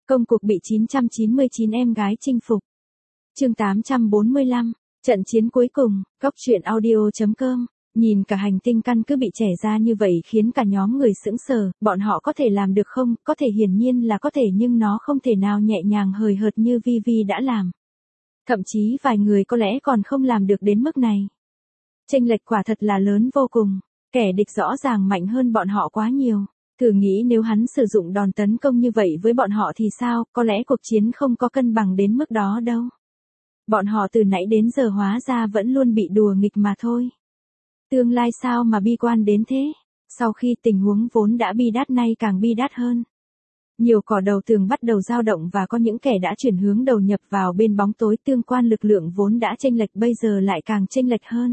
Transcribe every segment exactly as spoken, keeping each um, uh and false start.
Công cuộc bị chín trăm chín mươi chín em gái chinh phục. Chương tám trăm bốn mươi lăm, trận chiến cuối cùng, góc truyện audio chấm com. Nhìn cả hành tinh căn cứ bị trẻ ra như vậy khiến cả nhóm người sững sờ, bọn họ có thể làm được không? Có thể, hiển nhiên là có thể, nhưng nó không thể nào nhẹ nhàng hời hợt như Vi Vi đã làm. Thậm chí vài người có lẽ còn không làm được đến mức này. Chênh lệch quả thật là lớn vô cùng, kẻ địch rõ ràng mạnh hơn bọn họ quá nhiều. Thử nghĩ nếu hắn sử dụng đòn tấn công như vậy với bọn họ thì sao, có lẽ cuộc chiến không có cân bằng đến mức đó đâu. Bọn họ từ nãy đến giờ hóa ra vẫn luôn bị đùa nghịch mà thôi. Tương lai sao mà bi quan đến thế, sau khi tình huống vốn đã bi đát nay càng bi đát hơn. Nhiều cỏ đầu tường bắt đầu dao động và có những kẻ đã chuyển hướng đầu nhập vào bên bóng tối, tương quan lực lượng vốn đã chênh lệch bây giờ lại càng chênh lệch hơn.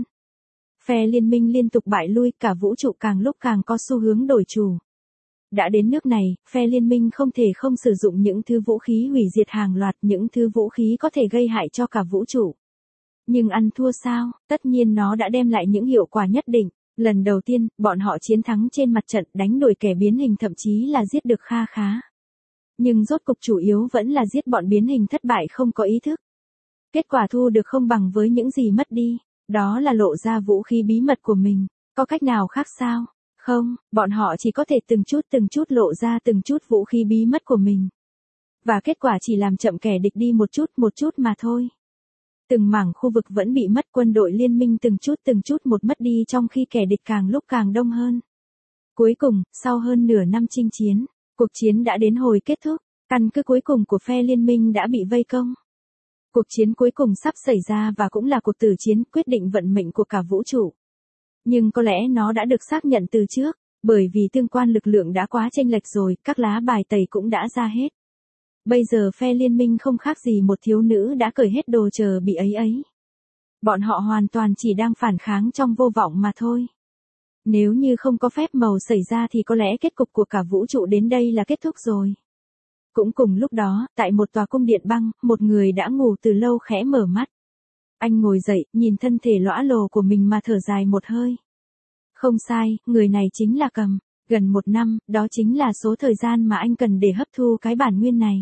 Phe liên minh liên tục bại lui, cả vũ trụ càng lúc càng có xu hướng đổi chủ. Đã đến nước này, phe liên minh không thể không sử dụng những thứ vũ khí hủy diệt hàng loạt, những thứ vũ khí có thể gây hại cho cả vũ trụ. Nhưng ăn thua sao, tất nhiên nó đã đem lại những hiệu quả nhất định. Lần đầu tiên, bọn họ chiến thắng trên mặt trận, đánh đuổi kẻ biến hình, thậm chí là giết được kha khá. Nhưng rốt cục chủ yếu vẫn là giết bọn biến hình thất bại không có ý thức. Kết quả thu được không bằng với những gì mất đi, đó là lộ ra vũ khí bí mật của mình. Có cách nào khác sao? Không, bọn họ chỉ có thể từng chút từng chút lộ ra từng chút vũ khí bí mật của mình. Và kết quả chỉ làm chậm kẻ địch đi một chút một chút mà thôi. Từng mảng khu vực vẫn bị mất, quân đội liên minh từng chút từng chút một mất đi trong khi kẻ địch càng lúc càng đông hơn. Cuối cùng, sau hơn nửa năm chinh chiến, cuộc chiến đã đến hồi kết thúc, căn cứ cuối cùng của phe liên minh đã bị vây công. Cuộc chiến cuối cùng sắp xảy ra và cũng là cuộc tử chiến quyết định vận mệnh của cả vũ trụ. Nhưng có lẽ nó đã được xác nhận từ trước, bởi vì tương quan lực lượng đã quá chênh lệch rồi, các lá bài tẩy cũng đã ra hết. Bây giờ phe liên minh không khác gì một thiếu nữ đã cởi hết đồ chờ bị ấy ấy. Bọn họ hoàn toàn chỉ đang phản kháng trong vô vọng mà thôi. Nếu như không có phép màu xảy ra thì có lẽ kết cục của cả vũ trụ đến đây là kết thúc rồi. Cũng cùng lúc đó, tại một tòa cung điện băng, một người đã ngủ từ lâu khẽ mở mắt. Anh ngồi dậy, nhìn thân thể lõa lồ của mình mà thở dài một hơi. Không sai, người này chính là Cầm. Gần một năm, đó chính là số thời gian mà anh cần để hấp thu cái bản nguyên này.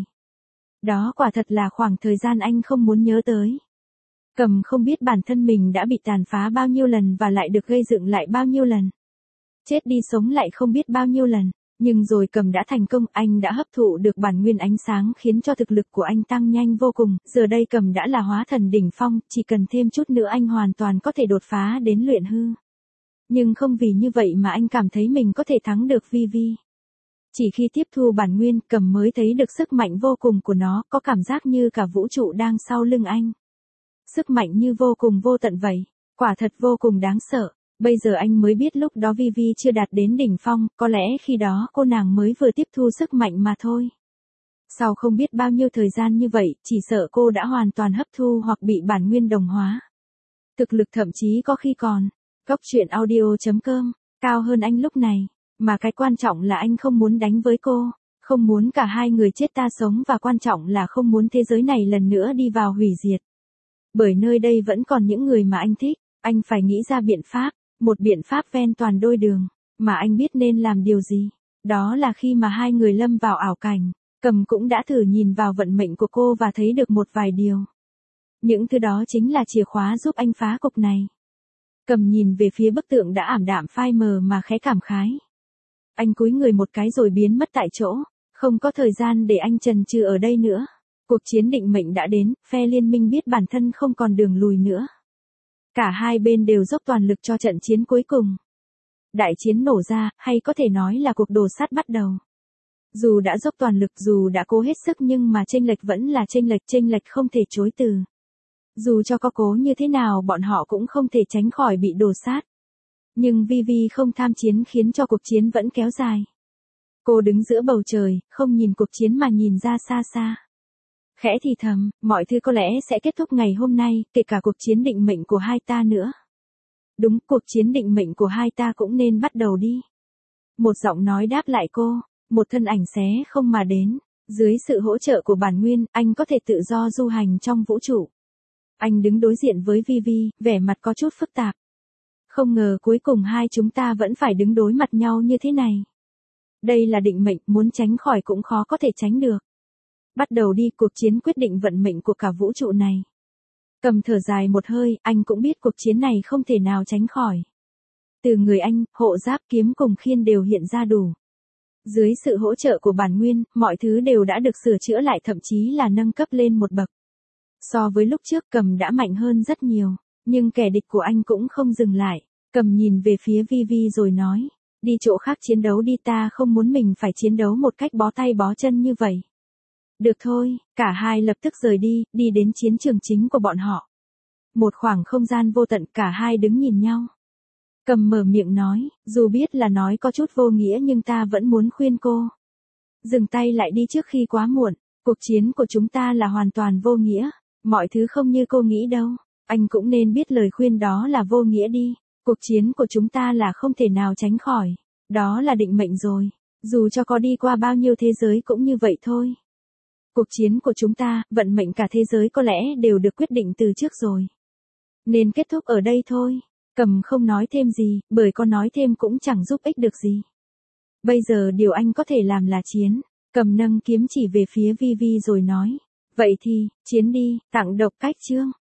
Đó quả thật là khoảng thời gian anh không muốn nhớ tới. Cầm không biết bản thân mình đã bị tàn phá bao nhiêu lần và lại được gây dựng lại bao nhiêu lần. Chết đi sống lại không biết bao nhiêu lần. Nhưng rồi Cầm đã thành công, anh đã hấp thụ được bản nguyên ánh sáng khiến cho thực lực của anh tăng nhanh vô cùng. Giờ đây Cầm đã là hóa thần đỉnh phong, chỉ cần thêm chút nữa anh hoàn toàn có thể đột phá đến luyện hư. Nhưng không vì như vậy mà anh cảm thấy mình có thể thắng được Vi Vi. Chỉ khi tiếp thu bản nguyên, Cầm mới thấy được sức mạnh vô cùng của nó, có cảm giác như cả vũ trụ đang sau lưng anh. Sức mạnh như vô cùng vô tận vậy, quả thật vô cùng đáng sợ. Bây giờ anh mới biết lúc đó Vi Vi chưa đạt đến đỉnh phong, có lẽ khi đó cô nàng mới vừa tiếp thu sức mạnh mà thôi. Sau không biết bao nhiêu thời gian như vậy, chỉ sợ cô đã hoàn toàn hấp thu hoặc bị bản nguyên đồng hóa. Thực lực thậm chí có khi còn, góc truyện audio chấm com, cao hơn anh lúc này. Mà cái quan trọng là anh không muốn đánh với cô, không muốn cả hai người chết ta sống và quan trọng là không muốn thế giới này lần nữa đi vào hủy diệt. Bởi nơi đây vẫn còn những người mà anh thích, anh phải nghĩ ra biện pháp, một biện pháp ven toàn đôi đường, mà anh biết nên làm điều gì. Đó là khi mà hai người lâm vào ảo cảnh, Cầm cũng đã thử nhìn vào vận mệnh của cô và thấy được một vài điều. Những thứ đó chính là chìa khóa giúp anh phá cục này. Cầm nhìn về phía bức tượng đã ảm đạm phai mờ mà khẽ cảm khái. Anh cúi người một cái rồi biến mất tại chỗ, không có thời gian để anh chần chừ ở đây nữa. Cuộc chiến định mệnh đã đến, phe liên minh biết bản thân không còn đường lùi nữa. Cả hai bên đều dốc toàn lực cho trận chiến cuối cùng. Đại chiến nổ ra, hay có thể nói là cuộc đồ sát bắt đầu. Dù đã dốc toàn lực, dù đã cố hết sức nhưng mà chênh lệch vẫn là chênh lệch, chênh lệch không thể chối từ. Dù cho có cố như thế nào bọn họ cũng không thể tránh khỏi bị đồ sát. Nhưng Vi Vi không tham chiến khiến cho cuộc chiến vẫn kéo dài. Cô đứng giữa bầu trời, không nhìn cuộc chiến mà nhìn ra xa xa. Khẽ thì thầm, mọi thứ có lẽ sẽ kết thúc ngày hôm nay, kể cả cuộc chiến định mệnh của hai ta nữa. Đúng, cuộc chiến định mệnh của hai ta cũng nên bắt đầu đi. Một giọng nói đáp lại cô, một thân ảnh xé không mà đến. Dưới sự hỗ trợ của bản nguyên, anh có thể tự do du hành trong vũ trụ. Anh đứng đối diện với Vi Vi, vẻ mặt có chút phức tạp. Không ngờ cuối cùng hai chúng ta vẫn phải đứng đối mặt nhau như thế này. Đây là định mệnh, muốn tránh khỏi cũng khó có thể tránh được. Bắt đầu đi, cuộc chiến quyết định vận mệnh của cả vũ trụ này. Cầm thở dài một hơi, anh cũng biết cuộc chiến này không thể nào tránh khỏi. Từ người anh, hộ giáp, kiếm cùng khiên đều hiện ra đủ. Dưới sự hỗ trợ của bản nguyên, mọi thứ đều đã được sửa chữa lại, thậm chí là nâng cấp lên một bậc. So với lúc trước, Cầm đã mạnh hơn rất nhiều, nhưng kẻ địch của anh cũng không dừng lại. Cầm nhìn về phía Vi Vi rồi nói, đi chỗ khác chiến đấu đi, ta không muốn mình phải chiến đấu một cách bó tay bó chân như vậy. Được thôi, cả hai lập tức rời đi, đi đến chiến trường chính của bọn họ. Một khoảng không gian vô tận, cả hai đứng nhìn nhau. Cầm mở miệng nói, dù biết là nói có chút vô nghĩa nhưng ta vẫn muốn khuyên cô. Dừng tay lại đi trước khi quá muộn, cuộc chiến của chúng ta là hoàn toàn vô nghĩa, mọi thứ không như cô nghĩ đâu. Anh cũng nên biết lời khuyên đó là vô nghĩa đi, cuộc chiến của chúng ta là không thể nào tránh khỏi, đó là định mệnh rồi, dù cho có đi qua bao nhiêu thế giới cũng như vậy thôi. Cuộc chiến của chúng ta, vận mệnh cả thế giới có lẽ đều được quyết định từ trước rồi. Nên kết thúc ở đây thôi. Cầm không nói thêm gì, bởi có nói thêm cũng chẳng giúp ích được gì. Bây giờ điều anh có thể làm là chiến. Cầm nâng kiếm chỉ về phía Vi Vi rồi nói. Vậy thì, chiến đi, tặng độc cách chương.